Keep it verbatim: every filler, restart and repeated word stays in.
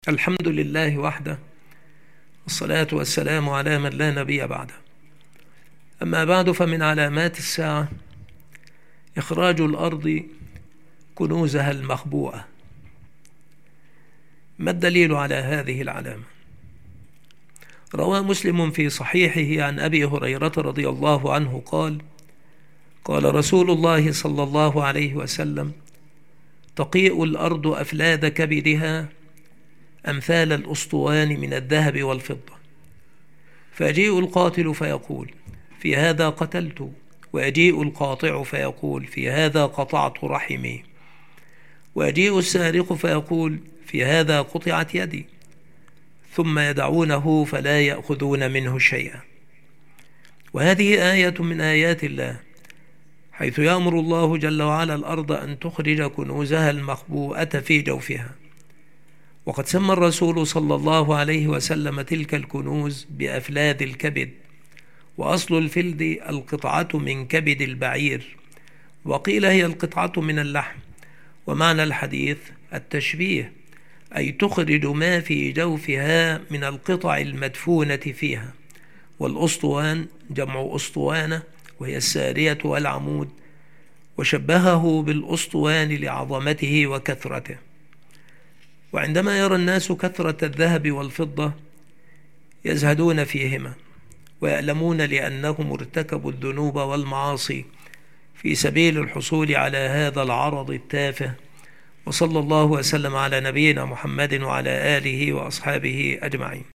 الحمد لله وحده، والصلاة والسلام على من لا نبي بعده. أما بعد، فمن علامات الساعة إخراج الأرض كنوزها المخبوءة. ما الدليل على هذه العلامة؟ روى مسلم في صحيحه عن أبي هريرة رضي الله عنه قال: قال رسول الله صلى الله عليه وسلم: تقيء الأرض أفلاد كبدها أمثال الأسطوان من الذهب والفضة، فيجيء القاتل فيقول: في هذا قتلت، ويجيء القاطع فيقول: في هذا قطعت رحمي، ويجيء السارق فيقول: في هذا قطعت يدي، ثم يدعونه فلا يأخذون منه شيئا. وهذه آية من آيات الله، حيث يأمر الله جل وعلا الأرض أن تخرج كنوزها المخبوءة في جوفها. وقد سمى الرسول صلى الله عليه وسلم تلك الكنوز بأفلاد الكبد، وأصل الفلد القطعة من كبد البعير، وقيل هي القطعة من اللحم. ومعنى الحديث التشبيه، أي تخرج ما في جوفها من القطع المدفونة فيها. والأسطوان جمع أسطوانة، وهي السارية والعمود، وشبهه بالأسطوان لعظمته وكثرته. وعندما يرى الناس كثرة الذهب والفضة يزهدون فيهما، ويألمون لأنهم ارتكبوا الذنوب والمعاصي في سبيل الحصول على هذا العرض التافه. وصلى الله وسلم على نبينا محمد وعلى آله وأصحابه أجمعين.